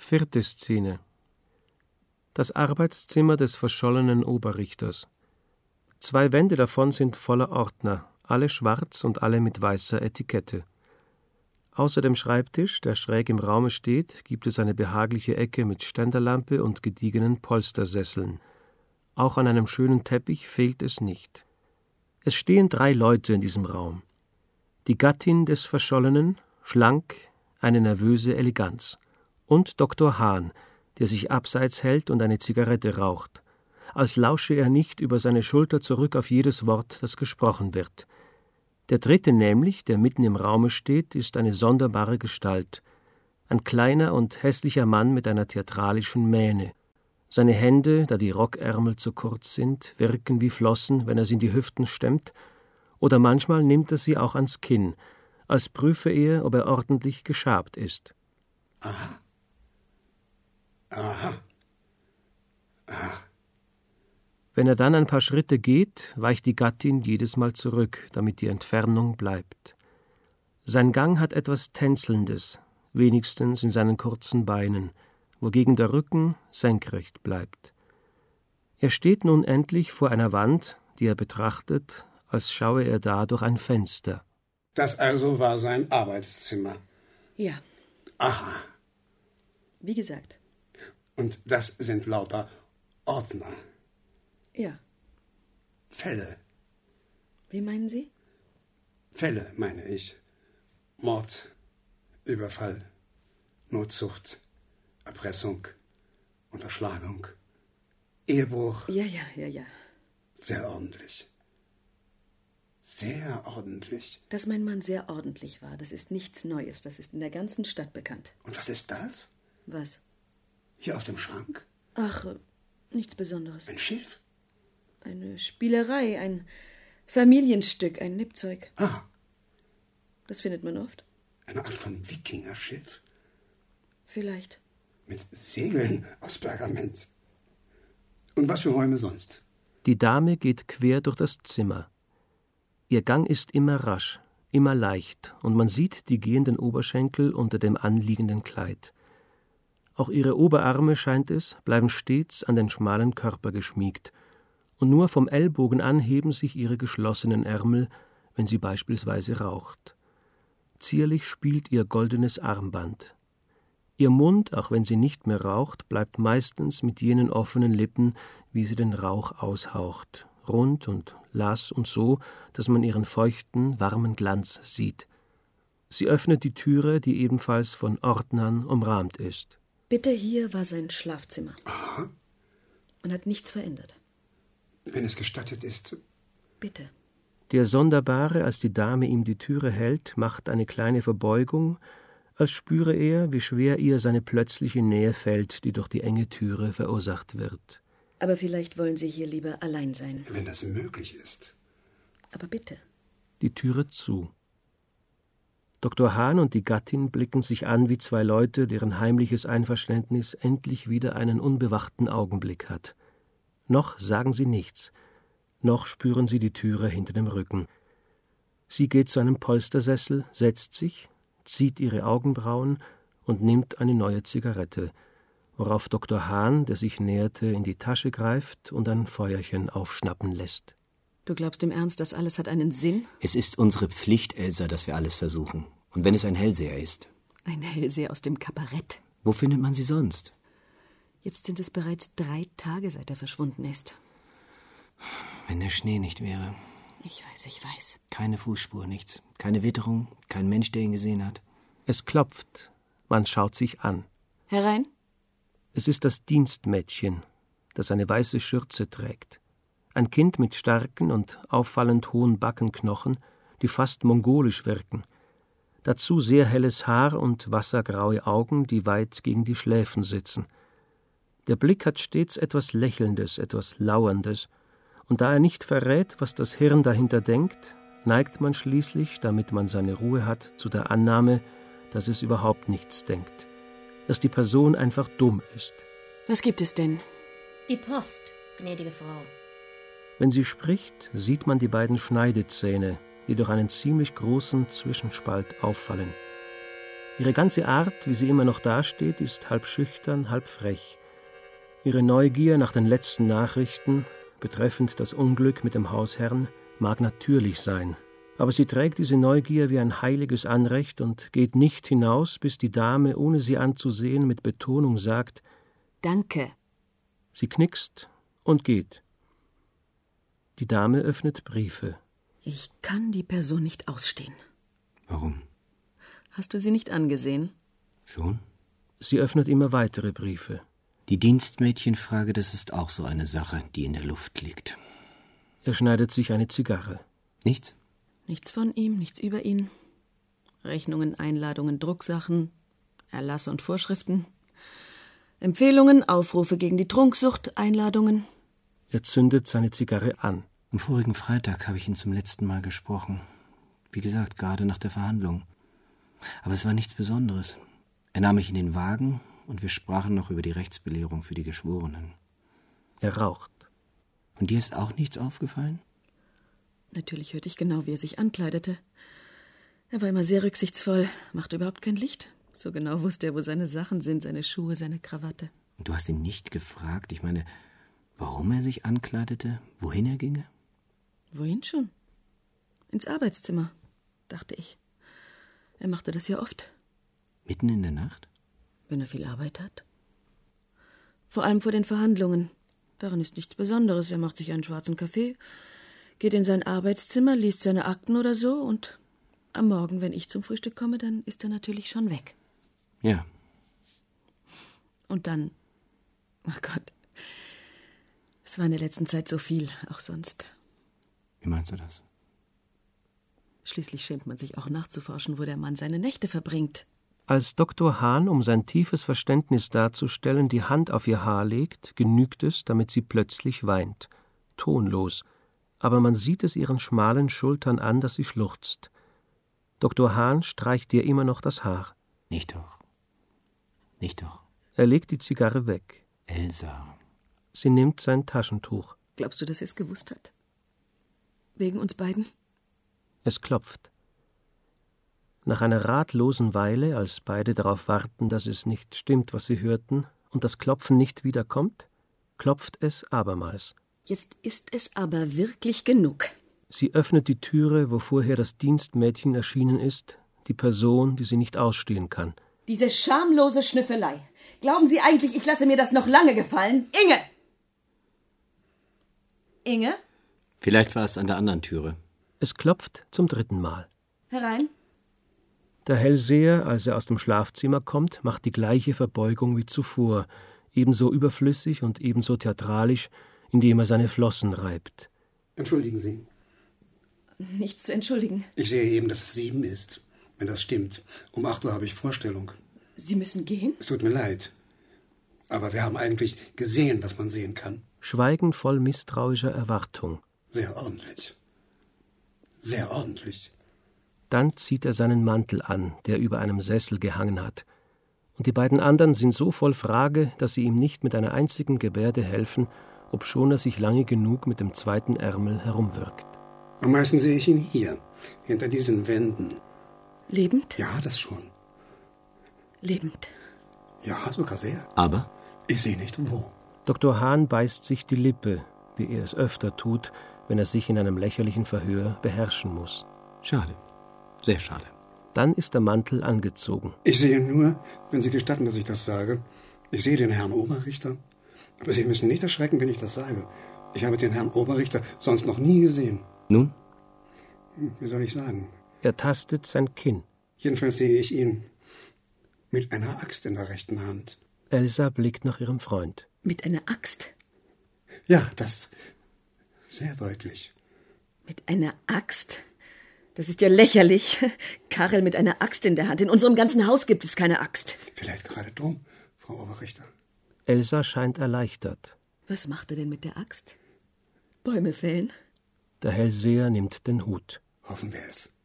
4. Szene. Das Arbeitszimmer des verschollenen Oberrichters. 2 Wände davon sind voller Ordner, alle schwarz und alle mit weißer Etikette. Außer dem Schreibtisch, der schräg im Raume steht, gibt es eine behagliche Ecke mit Ständerlampe und gediegenen Polstersesseln. Auch an einem schönen Teppich fehlt es nicht. Es stehen 3 Leute in diesem Raum. Die Gattin des Verschollenen, schlank, eine nervöse Eleganz. Und Dr. Hahn, der sich abseits hält und eine Zigarette raucht, als lausche er nicht über seine Schulter zurück auf jedes Wort, das gesprochen wird. Der 3. nämlich, der mitten im Raume steht, ist eine sonderbare Gestalt. Ein kleiner und hässlicher Mann mit einer theatralischen Mähne. Seine Hände, da die Rockärmel zu kurz sind, wirken wie Flossen, wenn er sie in die Hüften stemmt, oder manchmal nimmt er sie auch ans Kinn, als prüfe er, ob er ordentlich geschabt ist. Aha. Aha. Aha. Wenn er dann ein paar Schritte geht, weicht die Gattin jedes Mal zurück, damit die Entfernung bleibt. Sein Gang hat etwas Tänzelndes, wenigstens in seinen kurzen Beinen, wogegen der Rücken senkrecht bleibt. Er steht nun endlich vor einer Wand, die er betrachtet, als schaue er da durch ein Fenster. Das also war sein Arbeitszimmer. Ja. Aha. Wie gesagt. Und das sind lauter Ordner. Ja. Fälle. Wie meinen Sie? Fälle, meine ich. Mord, Überfall, Notzucht, Erpressung, Unterschlagung, Ehebruch. Ja. Sehr ordentlich. Sehr ordentlich. Dass mein Mann sehr ordentlich war, das ist nichts Neues. Das ist in der ganzen Stadt bekannt. Und was ist das? Was? Hier auf dem Schrank? Ach, nichts Besonderes. Ein Schiff? Eine Spielerei, ein Familienstück, ein Nippzeug. Ah. Das findet man oft. Eine Art von Wikingerschiff? Vielleicht. Mit Segeln aus Pergament. Und was für Räume sonst? Die Dame geht quer durch das Zimmer. Ihr Gang ist immer rasch, immer leicht, und man sieht die gehenden Oberschenkel unter dem anliegenden Kleid. Auch ihre Oberarme, scheint es, bleiben stets an den schmalen Körper geschmiegt, und nur vom Ellbogen an heben sich ihre geschlossenen Ärmel, wenn sie beispielsweise raucht. Zierlich spielt ihr goldenes Armband. Ihr Mund, auch wenn sie nicht mehr raucht, bleibt meistens mit jenen offenen Lippen, wie sie den Rauch aushaucht, rund und lass und so, dass man ihren feuchten, warmen Glanz sieht. Sie öffnet die Türe, die ebenfalls von Ordnern umrahmt ist. Bitte, hier war sein Schlafzimmer. Aha. Man hat nichts verändert. Wenn es gestattet ist. Bitte. Der Sonderbare, als die Dame ihm die Türe hält, macht eine kleine Verbeugung, als spüre er, wie schwer ihr seine plötzliche Nähe fällt, die durch die enge Türe verursacht wird. Aber vielleicht wollen Sie hier lieber allein sein. Wenn das möglich ist. Aber bitte. Die Türe zu. Dr. Hahn und die Gattin blicken sich an wie 2 Leute, deren heimliches Einverständnis endlich wieder einen unbewachten Augenblick hat. Noch sagen sie nichts, noch spüren sie die Türe hinter dem Rücken. Sie geht zu einem Polstersessel, setzt sich, zieht ihre Augenbrauen und nimmt eine neue Zigarette, worauf Dr. Hahn, der sich näherte, in die Tasche greift und ein Feuerchen aufschnappen lässt. Du glaubst im Ernst, das alles hat einen Sinn? Es ist unsere Pflicht, Elsa, dass wir alles versuchen. Und wenn es ein Hellseher ist. Ein Hellseher aus dem Kabarett. Wo findet man sie sonst? Jetzt sind es bereits 3 Tage, seit er verschwunden ist. Wenn der Schnee nicht wäre. Ich weiß. Keine Fußspur, nichts. Keine Witterung, kein Mensch, der ihn gesehen hat. Es klopft, man schaut sich an. Herein? Es ist das Dienstmädchen, das eine weiße Schürze trägt. Ein Kind mit starken und auffallend hohen Backenknochen, die fast mongolisch wirken. Dazu sehr helles Haar und wassergraue Augen, die weit gegen die Schläfen sitzen. Der Blick hat stets etwas Lächelndes, etwas Lauerndes, und da er nicht verrät, was das Hirn dahinter denkt, neigt man schließlich, damit man seine Ruhe hat, zu der Annahme, dass es überhaupt nichts denkt, dass die Person einfach dumm ist. Was gibt es denn? Die Post, gnädige Frau. Wenn sie spricht, sieht man die beiden Schneidezähne, die durch einen ziemlich großen Zwischenspalt auffallen. Ihre ganze Art, wie sie immer noch dasteht, ist halb schüchtern, halb frech. Ihre Neugier nach den letzten Nachrichten betreffend das Unglück mit dem Hausherrn mag natürlich sein, aber sie trägt diese Neugier wie ein heiliges Anrecht und geht nicht hinaus, bis die Dame, ohne sie anzusehen, mit Betonung sagt: Danke. Sie knickst und geht. Die Dame öffnet Briefe. Ich kann die Person nicht ausstehen. Warum? Hast du sie nicht angesehen? Schon? Sie öffnet immer weitere Briefe. Die Dienstmädchenfrage, das ist auch so eine Sache, die in der Luft liegt. Er schneidet sich eine Zigarre. Nichts? Nichts von ihm, nichts über ihn. Rechnungen, Einladungen, Drucksachen, Erlasse und Vorschriften, Empfehlungen, Aufrufe gegen die Trunksucht, Einladungen. Er zündet seine Zigarre an. Am vorigen Freitag habe ich ihn zum letzten Mal gesprochen. Wie gesagt, gerade nach der Verhandlung. Aber es war nichts Besonderes. Er nahm mich in den Wagen und wir sprachen noch über die Rechtsbelehrung für die Geschworenen. Er raucht. Und dir ist auch nichts aufgefallen? Natürlich hörte ich genau, wie er sich ankleidete. Er war immer sehr rücksichtsvoll, machte überhaupt kein Licht. So genau wusste er, wo seine Sachen sind, seine Schuhe, seine Krawatte. Und du hast ihn nicht gefragt, ich meine, warum er sich ankleidete, wohin er ginge? Wohin schon? Ins Arbeitszimmer, dachte ich. Er machte das ja oft. Mitten in der Nacht? Wenn er viel Arbeit hat. Vor allem vor den Verhandlungen. Daran ist nichts Besonderes. Er macht sich einen schwarzen Kaffee, geht in sein Arbeitszimmer, liest seine Akten oder so und am Morgen, wenn ich zum Frühstück komme, dann ist er natürlich schon weg. Ja. Und dann, ach Gott, es war in der letzten Zeit so viel, auch sonst. Wie meinst du das? Schließlich schämt man sich auch nachzuforschen, wo der Mann seine Nächte verbringt. Als Dr. Hahn, um sein tiefes Verständnis darzustellen, die Hand auf ihr Haar legt, genügt es, damit sie plötzlich weint. Tonlos. Aber man sieht es ihren schmalen Schultern an, dass sie schluchzt. Dr. Hahn streicht ihr immer noch das Haar. Nicht doch. Nicht doch. Er legt die Zigarre weg. Elsa. Sie nimmt sein Taschentuch. Glaubst du, dass er es gewusst hat? Wegen uns beiden? Es klopft. Nach einer ratlosen Weile, als beide darauf warten, dass es nicht stimmt, was sie hörten, und das Klopfen nicht wiederkommt, klopft es abermals. Jetzt ist es aber wirklich genug. Sie öffnet die Türe, wo vorher das Dienstmädchen erschienen ist, die Person, die sie nicht ausstehen kann. Diese schamlose Schnüffelei. Glauben Sie eigentlich, ich lasse mir das noch lange gefallen? Inge! Inge? Vielleicht war es an der anderen Türe. Es klopft zum 3. Mal. Herein. Der Hellseher, als er aus dem Schlafzimmer kommt, macht die gleiche Verbeugung wie zuvor, ebenso überflüssig und ebenso theatralisch, indem er seine Flossen reibt. Entschuldigen Sie. Nichts zu entschuldigen. Ich sehe eben, dass es 7 ist. Wenn das stimmt. Um 8 Uhr habe ich Vorstellung. Sie müssen gehen? Es tut mir leid. Aber wir haben eigentlich gesehen, was man sehen kann. Schweigen voll misstrauischer Erwartung. Sehr ordentlich. Sehr ordentlich. Dann zieht er seinen Mantel an, der über einem Sessel gehangen hat. Und die beiden anderen sind so voll Frage, dass sie ihm nicht mit einer einzigen Gebärde helfen, obschon er sich lange genug mit dem 2. Ärmel herumwirkt. Am meisten sehe ich ihn hier, hinter diesen Wänden. Lebend? Ja, das schon. Lebend. Ja, sogar sehr. Aber? Ich sehe nicht wo. Dr. Hahn beißt sich die Lippe, wie er es öfter tut, wenn er sich in einem lächerlichen Verhör beherrschen muss. Schade. Sehr schade. Dann ist der Mantel angezogen. Ich sehe nur, wenn Sie gestatten, dass ich das sage, ich sehe den Herrn Oberrichter. Aber Sie müssen nicht erschrecken, wenn ich das sage. Ich habe den Herrn Oberrichter sonst noch nie gesehen. Nun? Wie soll ich sagen? Er tastet sein Kinn. Jedenfalls sehe ich ihn mit einer Axt in der rechten Hand. Elsa blickt nach ihrem Freund. Mit einer Axt? Ja, das sehr deutlich. Mit einer Axt? Das ist ja lächerlich. Karel mit einer Axt in der Hand. In unserem ganzen Haus gibt es keine Axt. Vielleicht gerade drum, Frau Oberrichter. Elsa scheint erleichtert. Was macht er denn mit der Axt? Bäume fällen? Der Hellseher nimmt den Hut. Hoffen wir es.